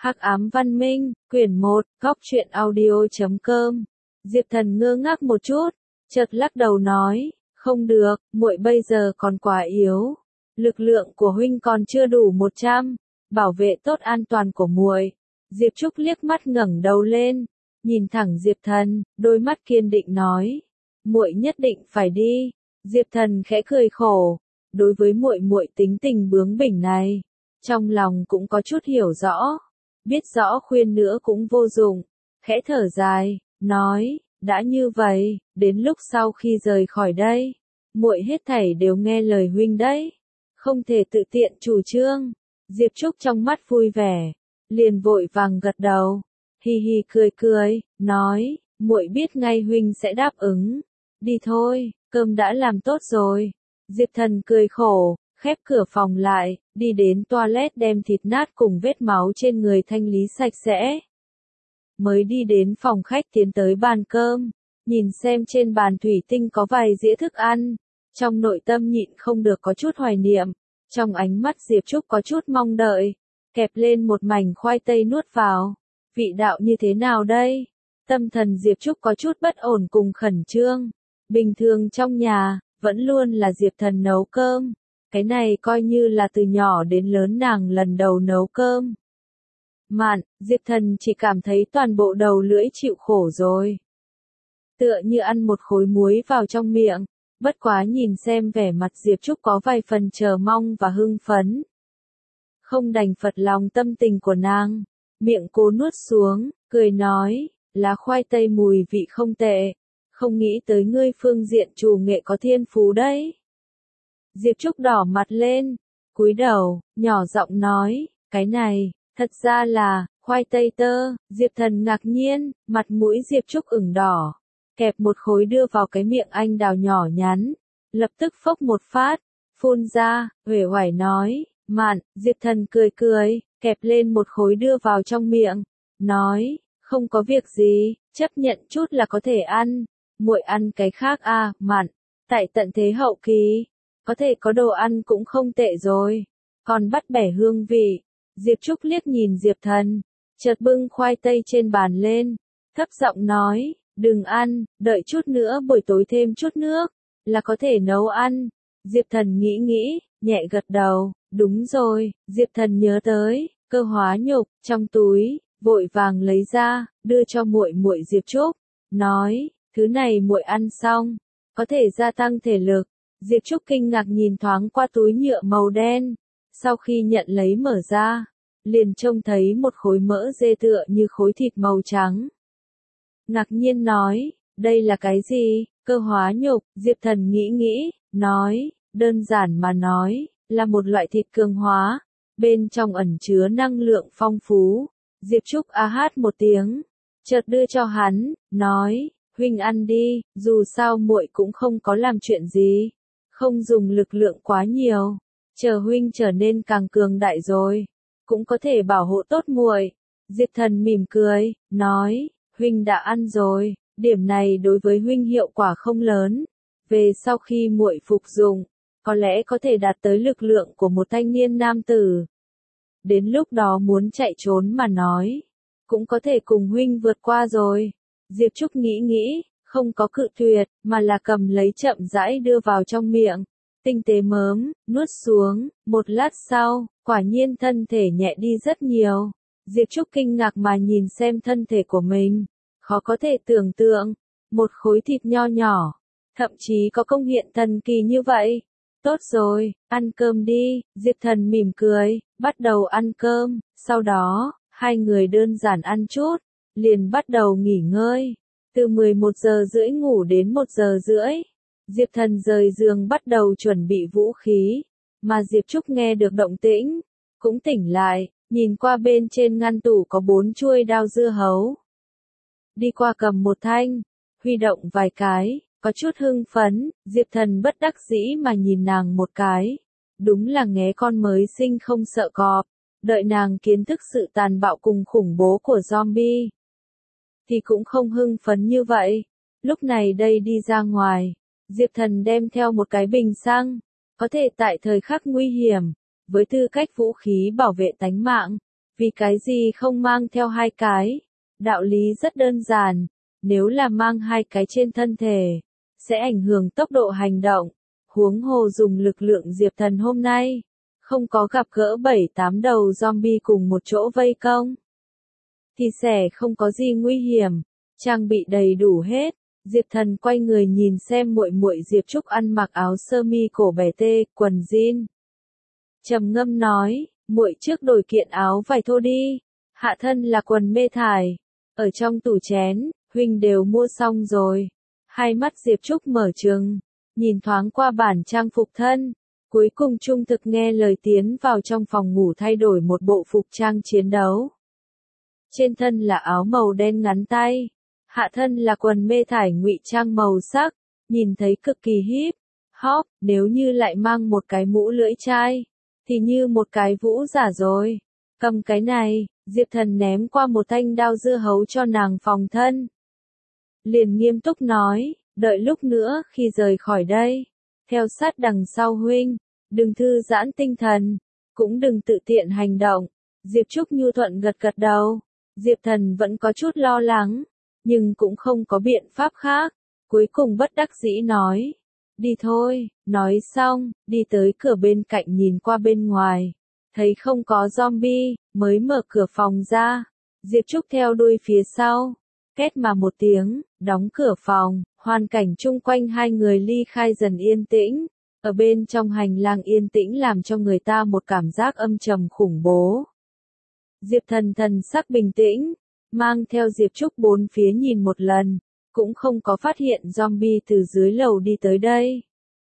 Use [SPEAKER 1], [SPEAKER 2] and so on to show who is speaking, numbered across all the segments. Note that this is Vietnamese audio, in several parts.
[SPEAKER 1] Hắc ám văn minh, quyển 1, góc truyện audio.com. Diệp Thần ngơ ngác một chút, chợt lắc đầu nói, không được, muội bây giờ còn quá yếu. Lực lượng của huynh còn chưa đủ 100, bảo vệ tốt an toàn của muội. Diệp Trúc liếc mắt ngẩng đầu lên, nhìn thẳng Diệp Thần, đôi mắt kiên định nói, muội nhất định phải đi. Diệp Thần khẽ cười khổ, đối với muội tính tình bướng bỉnh này, trong lòng cũng có chút hiểu rõ, biết rõ khuyên nữa cũng vô dụng, khẽ thở dài, nói, đã như vậy, đến lúc sau khi rời khỏi đây, muội hết thảy đều nghe lời huynh đấy, không thể tự tiện chủ trương. Diệp Trúc trong mắt vui vẻ, liền vội vàng gật đầu, hi hi cười, nói, muội biết ngay huynh sẽ đáp ứng, đi thôi, cơm đã làm tốt rồi. Diệp Thần cười khổ, khép cửa phòng lại, đi đến toilet đem thịt nát cùng vết máu trên người thanh lý sạch sẽ. Mới đi đến phòng khách tiến tới bàn cơm, nhìn xem trên bàn thủy tinh có vài dĩa thức ăn, trong nội tâm nhịn không được có chút hoài niệm, trong ánh mắt Diệp Trúc có chút mong đợi, kẹp lên một mảnh khoai tây nuốt vào, vị đạo như thế nào đây? Tâm thần Diệp Trúc có chút bất ổn cùng khẩn trương, bình thường trong nhà, vẫn luôn là Diệp Thần nấu cơm. Cái này coi như là từ nhỏ đến lớn nàng lần đầu nấu cơm. Mạn, Diệp Thần chỉ cảm thấy toàn bộ đầu lưỡi chịu khổ rồi. Tựa như ăn một khối muối vào trong miệng, bất quá nhìn xem vẻ mặt Diệp Trúc có vài phần chờ mong và hưng phấn. Không đành phật lòng tâm tình của nàng, miệng cố nuốt xuống, cười nói, lá khoai tây mùi vị không tệ, không nghĩ tới ngươi phương diện chủ nghệ có thiên phú đấy. Diệp Trúc đỏ mặt lên, cúi đầu, nhỏ giọng nói, cái này, thật ra là, khoai tây tơ. Diệp Thần ngạc nhiên, mặt mũi Diệp Trúc ửng đỏ, kẹp một khối đưa vào cái miệng anh đào nhỏ nhắn, lập tức phốc một phát, phun ra, uể oải nói, Mạn. Diệp Thần cười, kẹp lên một khối đưa vào trong miệng, nói, không có việc gì, chấp nhận chút là có thể ăn, muội ăn cái khác à, Mạn, tại tận thế hậu kỳ, có thể có đồ ăn cũng không tệ rồi, còn bắt bẻ hương vị. Diệp Trúc liếc nhìn Diệp Thần, chợt bưng khoai tây trên bàn lên, thấp giọng nói, đừng ăn, đợi chút nữa buổi tối thêm chút nước, là có thể nấu ăn. Diệp Thần nghĩ, nhẹ gật đầu, đúng rồi. Diệp Thần nhớ tới, cơ hóa nhục, trong túi, vội vàng lấy ra, đưa cho muội Diệp Trúc, nói, thứ này muội ăn xong, có thể gia tăng thể lực. Diệp Trúc kinh ngạc nhìn thoáng qua túi nhựa màu đen, sau khi nhận lấy mở ra, liền trông thấy một khối mỡ dê tựa như khối thịt màu trắng. Ngạc nhiên nói, đây là cái gì? Cơ hóa nhục. Diệp Thần nghĩ, nói, đơn giản mà nói, là một loại thịt cường hóa, bên trong ẩn chứa năng lượng phong phú. Diệp Trúc a hát một tiếng, chợt đưa cho hắn, nói, huynh ăn đi, dù sao muội cũng không có làm chuyện gì, không dùng lực lượng quá nhiều, chờ huynh trở nên càng cường đại rồi, cũng có thể bảo hộ tốt muội. Diệp Thần mỉm cười, nói, huynh đã ăn rồi, điểm này đối với huynh hiệu quả không lớn, về sau khi muội phục dụng, có lẽ có thể đạt tới lực lượng của một thanh niên nam tử. Đến lúc đó muốn chạy trốn mà nói, cũng có thể cùng huynh vượt qua rồi. Diệp Trúc nghĩ, không có cự tuyệt, mà là cầm lấy chậm rãi đưa vào trong miệng, tinh tế mớm, nuốt xuống, một lát sau, quả nhiên thân thể nhẹ đi rất nhiều. Diệp Trúc kinh ngạc mà nhìn xem thân thể của mình, khó có thể tưởng tượng, một khối thịt nho nhỏ, thậm chí có công hiện thần kỳ như vậy. Tốt rồi, ăn cơm đi. Diệp Thần mỉm cười, bắt đầu ăn cơm, sau đó, hai người đơn giản ăn chút, liền bắt đầu nghỉ ngơi. Từ 11 giờ rưỡi ngủ đến 1 giờ rưỡi, Diệp Thần rời giường bắt đầu chuẩn bị vũ khí, mà Diệp Trúc nghe được động tĩnh, cũng tỉnh lại, nhìn qua bên trên ngăn tủ có 4 chuôi đao dưa hấu. Đi qua cầm một thanh, huy động vài cái, có chút hưng phấn. Diệp Thần bất đắc dĩ mà nhìn nàng một cái, đúng là nghé con mới sinh không sợ cọp, đợi nàng kiến thức sự tàn bạo cùng khủng bố của zombie, thì cũng không hưng phấn như vậy. Lúc này đây đi ra ngoài, Diệp Thần đem theo một cái bình xăng, có thể tại thời khắc nguy hiểm, với tư cách vũ khí bảo vệ tánh mạng, Vì cái gì không mang theo hai cái? Đạo lý rất đơn giản, nếu là mang hai cái trên thân thể, sẽ ảnh hưởng tốc độ hành động. Huống hồ dùng lực lượng Diệp Thần hôm nay, không có gặp gỡ 7-8 đầu zombie cùng một chỗ vây công, thì sẽ không có gì nguy hiểm, trang bị đầy đủ hết. Diệp Thần quay người nhìn xem muội muội Diệp Trúc ăn mặc áo sơ mi cổ bẻ tê, quần jean. Trầm ngâm nói, muội trước đổi kiện áo vải thô đi, hạ thân là quần mê thải, ở trong tủ chén, huynh đều mua xong rồi. Hai mắt Diệp Trúc mở trừng, nhìn thoáng qua bản trang phục thân, cuối cùng trung thực nghe lời tiến vào trong phòng ngủ thay đổi một bộ phục trang chiến đấu. Trên thân là áo màu đen ngắn tay, hạ thân là quần mê thải ngụy trang màu sắc, nhìn thấy cực kỳ hip hop, nếu như lại mang một cái mũ lưỡi chai, thì như một cái vũ giả rồi. Cầm cái này, Diệp Thần ném qua một thanh đao dưa hấu cho nàng phòng thân. Liền nghiêm túc nói, đợi lúc nữa khi rời khỏi đây, theo sát đằng sau huynh, đừng thư giãn tinh thần, cũng đừng tự tiện hành động. Diệp Trúc nhu thuận gật gật đầu, Diệp Thần vẫn có chút lo lắng, nhưng cũng không có biện pháp khác, cuối cùng bất đắc dĩ nói, đi thôi. Nói xong, đi tới cửa bên cạnh nhìn qua bên ngoài, thấy không có zombie, mới mở cửa phòng ra. Diệp Trúc theo đuôi phía sau, két mà một tiếng, đóng cửa phòng, hoàn cảnh chung quanh hai người ly khai dần yên tĩnh. Ở bên trong hành lang yên tĩnh làm cho người ta một cảm giác âm trầm khủng bố. Diệp Thần thần sắc bình tĩnh, mang theo Diệp Trúc bốn phía nhìn một lần, cũng không có phát hiện zombie từ dưới lầu đi tới đây.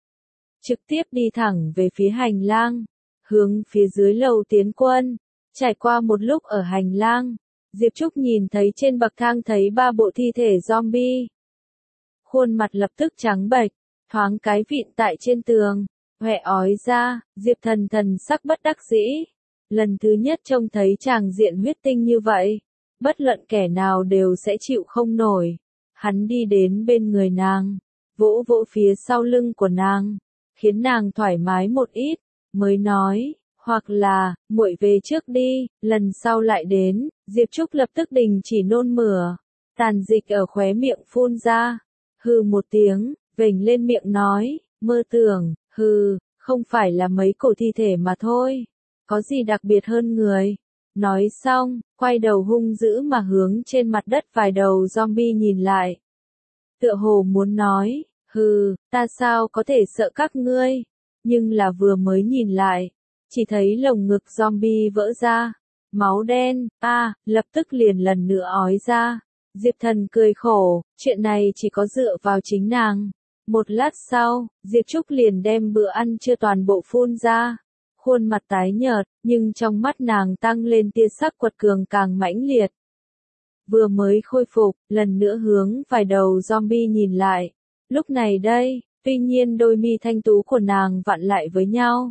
[SPEAKER 1] Trực tiếp đi thẳng về phía hành lang, hướng phía dưới lầu tiến quân. Trải qua một lúc ở hành lang, Diệp Trúc nhìn thấy trên bậc thang thấy 3 bộ thi thể zombie. Khuôn mặt lập tức trắng bệch, thoáng cái vịn tại trên tường, hoẹ ói ra. Diệp Thần thần sắc bất đắc dĩ. Lần thứ nhất trông thấy tràng diện huyết tinh như vậy, bất luận kẻ nào đều sẽ chịu không nổi. Hắn đi đến bên người nàng, vỗ vỗ phía sau lưng của nàng, khiến nàng thoải mái một ít, mới nói, hoặc là, muội về trước đi, lần sau lại đến. Diệp Trúc lập tức đình chỉ nôn mửa, tàn dịch ở khóe miệng phun ra, hừ một tiếng, vểnh lên miệng nói, mơ tưởng, hừ, không phải là mấy cổ thi thể mà thôi, có gì đặc biệt hơn người. Nói xong, quay đầu hung dữ mà hướng trên mặt đất vài đầu zombie nhìn lại. Tựa hồ muốn nói, hừ, ta sao có thể sợ các ngươi, nhưng là vừa mới nhìn lại, chỉ thấy lồng ngực zombie vỡ ra, máu đen, lập tức liền lần nữa ói ra. Diệp Thần cười khổ, chuyện này chỉ có dựa vào chính nàng. Một lát sau, Diệp Trúc liền đem bữa ăn chưa toàn bộ phun ra. Khuôn mặt tái nhợt, nhưng trong mắt nàng tăng lên tia sắc quật cường càng mãnh liệt. Vừa mới khôi phục, lần nữa hướng vài đầu zombie nhìn lại. Lúc này đây, tuy nhiên đôi mi thanh tú của nàng vặn lại với nhau.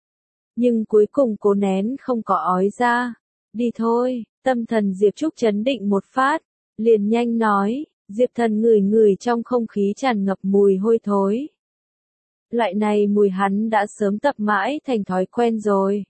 [SPEAKER 1] Nhưng cuối cùng cố nén không có ói ra. Đi thôi, tâm thần Diệp Trúc chấn định một phát, liền nhanh nói. Diệp Thần ngửi ngửi trong không khí tràn ngập mùi hôi thối. Loại này mùi hắn đã sớm tập mãi thành thói quen rồi.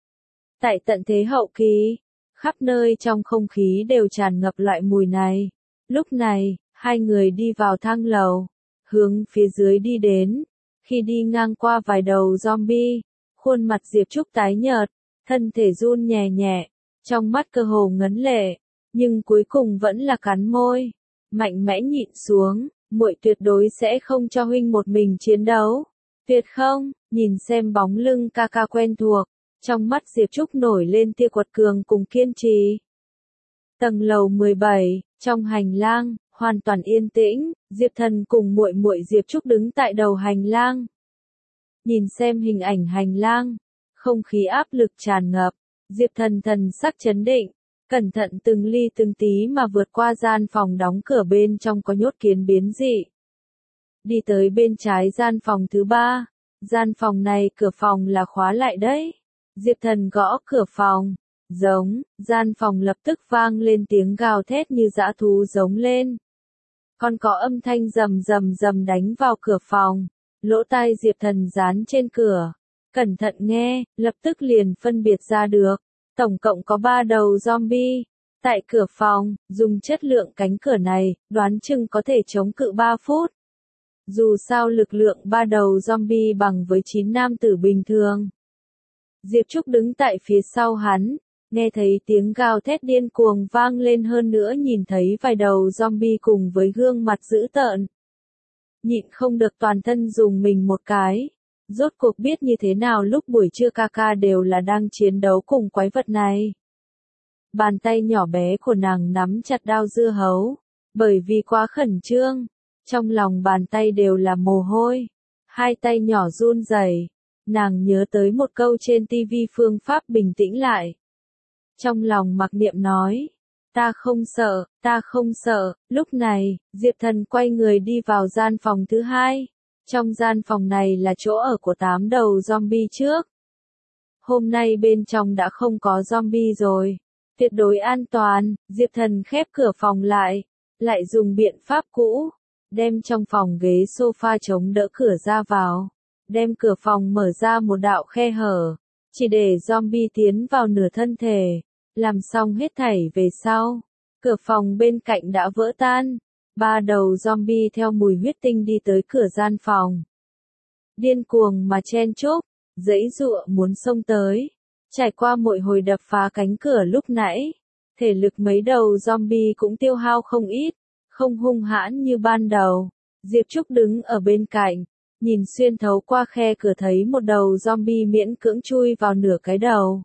[SPEAKER 1] Tại tận thế hậu kỳ, khắp nơi trong không khí đều tràn ngập loại mùi này. Lúc này, hai người đi vào thang lầu, hướng phía dưới đi đến. Khi đi ngang qua vài đầu zombie, khuôn mặt Diệp Trúc tái nhợt, thân thể run nhẹ nhẹ, trong mắt cơ hồ ngấn lệ, nhưng cuối cùng vẫn là cắn môi, mạnh mẽ nhịn xuống, muội tuyệt đối sẽ không cho huynh một mình chiến đấu. Tuyệt không. Nhìn xem bóng lưng ca ca quen thuộc, trong mắt Diệp Trúc nổi lên tia quật cường cùng kiên trì. Tầng lầu 17, trong hành lang, hoàn toàn yên tĩnh, Diệp Thần cùng muội muội Diệp Trúc đứng tại đầu hành lang. Nhìn xem hình ảnh hành lang, không khí áp lực tràn ngập, Diệp Thần thần sắc chấn định, cẩn thận từng ly từng tí mà vượt qua gian phòng đóng cửa bên trong có nhốt kiến biến dị. Đi tới bên trái gian phòng thứ 3, gian phòng này cửa phòng là khóa lại đấy. Diệp Thần gõ cửa phòng, gian phòng lập tức vang lên tiếng gào thét như dã thú giống lên. Còn có âm thanh rầm rầm rầm đánh vào cửa phòng, lỗ tai Diệp Thần dán trên cửa, cẩn thận nghe, lập tức liền phân biệt ra được, Tổng cộng có 3 đầu zombie. Tại cửa phòng, dùng chất lượng cánh cửa này, đoán chừng có thể chống cự 3 phút. Dù sao lực lượng 3 đầu zombie bằng với 9 nam tử bình thường. Diệp Trúc đứng tại phía sau hắn, nghe thấy tiếng gào thét điên cuồng vang lên, hơn nữa nhìn thấy vài đầu zombie cùng với gương mặt dữ tợn. Nhịn không được toàn thân dùng mình một cái. Rốt cuộc biết như thế nào lúc buổi trưa ca đều là đang chiến đấu cùng quái vật này. Bàn tay nhỏ bé của nàng nắm chặt đao dưa hấu, bởi vì quá khẩn trương, trong lòng bàn tay đều là mồ hôi, hai tay nhỏ run rẩy. Nàng nhớ tới một câu trên TV phương pháp bình tĩnh lại. Trong lòng mặc niệm nói, ta không sợ, lúc này, Diệp Thần quay người đi vào gian phòng thứ hai. Trong gian phòng này là chỗ ở của 8 đầu zombie trước. Hôm nay bên trong đã không có zombie rồi. Tuyệt đối an toàn, Diệp Thần khép cửa phòng lại dùng biện pháp cũ, đem trong phòng ghế sofa chống đỡ cửa ra vào, đem cửa phòng mở ra một đạo khe hở, chỉ để zombie tiến vào nửa thân thể. Làm xong hết thảy về sau, cửa phòng bên cạnh đã vỡ tan. 3 đầu zombie theo mùi huyết tinh đi tới cửa gian phòng. Điên cuồng mà chen chúc, giãy giụa muốn xông tới. Trải qua mỗi hồi đập phá cánh cửa lúc nãy, thể lực mấy đầu zombie cũng tiêu hao không ít, không hung hãn như ban đầu. Diệp Trúc đứng ở bên cạnh, nhìn xuyên thấu qua khe cửa thấy một đầu zombie miễn cưỡng chui vào nửa cái đầu.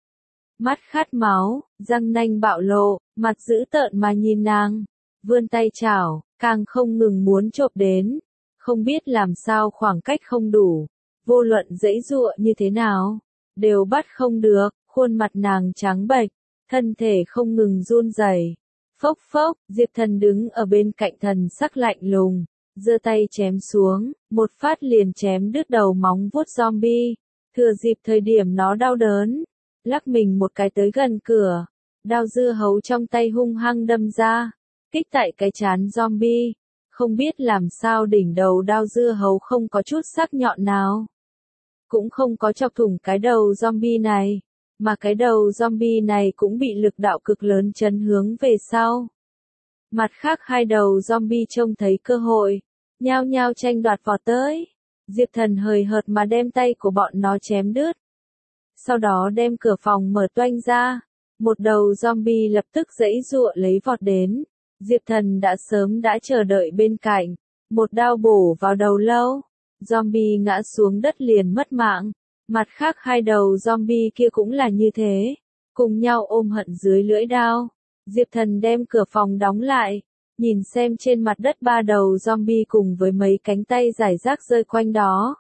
[SPEAKER 1] Mắt khát máu, răng nanh bạo lộ, mặt dữ tợn mà nhìn nàng, vươn tay chảo, càng không ngừng muốn chộp đến. Không biết làm sao khoảng cách không đủ, vô luận giãy giụa như thế nào, đều bắt không được, khuôn mặt nàng trắng bệch, thân thể không ngừng run rẩy. Phốc phốc, Diệp Thần đứng ở bên cạnh thần sắc lạnh lùng, giơ tay chém xuống, một phát liền chém đứt đầu móng vuốt zombie. Thừa dịp thời điểm nó đau đớn, lắc mình một cái tới gần cửa, đao dưa hấu trong tay hung hăng đâm ra, kích tại cái trán zombie. Không biết làm sao đỉnh đầu đao dưa hấu không có chút sắc nhọn nào, cũng không có chọc thủng cái đầu zombie này, mà cái đầu zombie này cũng bị lực đạo cực lớn chấn hướng về sau. Mặt khác 2 đầu zombie trông thấy cơ hội, nhao nhao tranh đoạt vọt tới. Diệp Thần hời hợt mà đem tay của bọn nó chém đứt. Sau đó đem cửa phòng mở toang ra, một đầu zombie lập tức giãy giụa lấy vọt đến. Diệp Thần đã sớm đã chờ đợi bên cạnh, một đao bổ vào đầu lâu, zombie ngã xuống đất liền mất mạng. Mặt khác 2 đầu zombie kia cũng là như thế, cùng nhau ôm hận dưới lưỡi đao. Diệp Thần đem cửa phòng đóng lại, nhìn xem trên mặt đất 3 đầu zombie cùng với mấy cánh tay rải rác rơi quanh đó.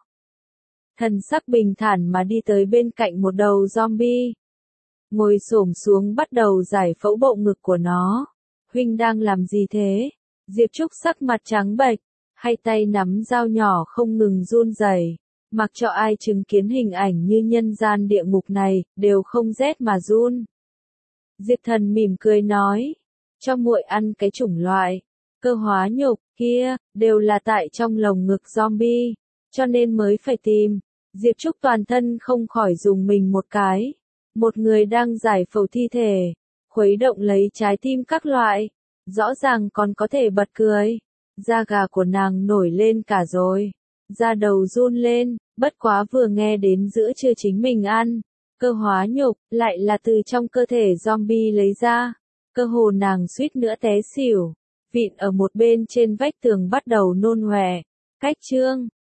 [SPEAKER 1] Thần sắc bình thản mà đi tới bên cạnh một đầu zombie, ngồi xổm xuống bắt đầu giải phẫu bộ ngực của nó. Huynh đang làm gì thế? Diệp Trúc sắc mặt trắng bệch, hai tay nắm dao nhỏ không ngừng run rẩy, mặc cho ai chứng kiến hình ảnh như nhân gian địa ngục này, đều không rét mà run. Diệp Thần mỉm cười nói, cho muội ăn cái chủng loại cơ hóa nhục kia, đều là tại trong lồng ngực zombie, cho nên mới phải tìm. Diệp Trúc toàn thân không khỏi dùng mình một cái. Một người đang giải phẫu thi thể, khuấy động lấy trái tim các loại, rõ ràng còn có thể bật cười. Da gà của nàng nổi lên cả rồi, da đầu run lên, bất quá vừa nghe đến giữa trưa chính mình ăn cơ hóa nhục, lại là từ trong cơ thể zombie lấy ra, cơ hồ nàng suýt nữa té xỉu, vịn ở một bên trên vách tường bắt đầu nôn ọe. Cách chương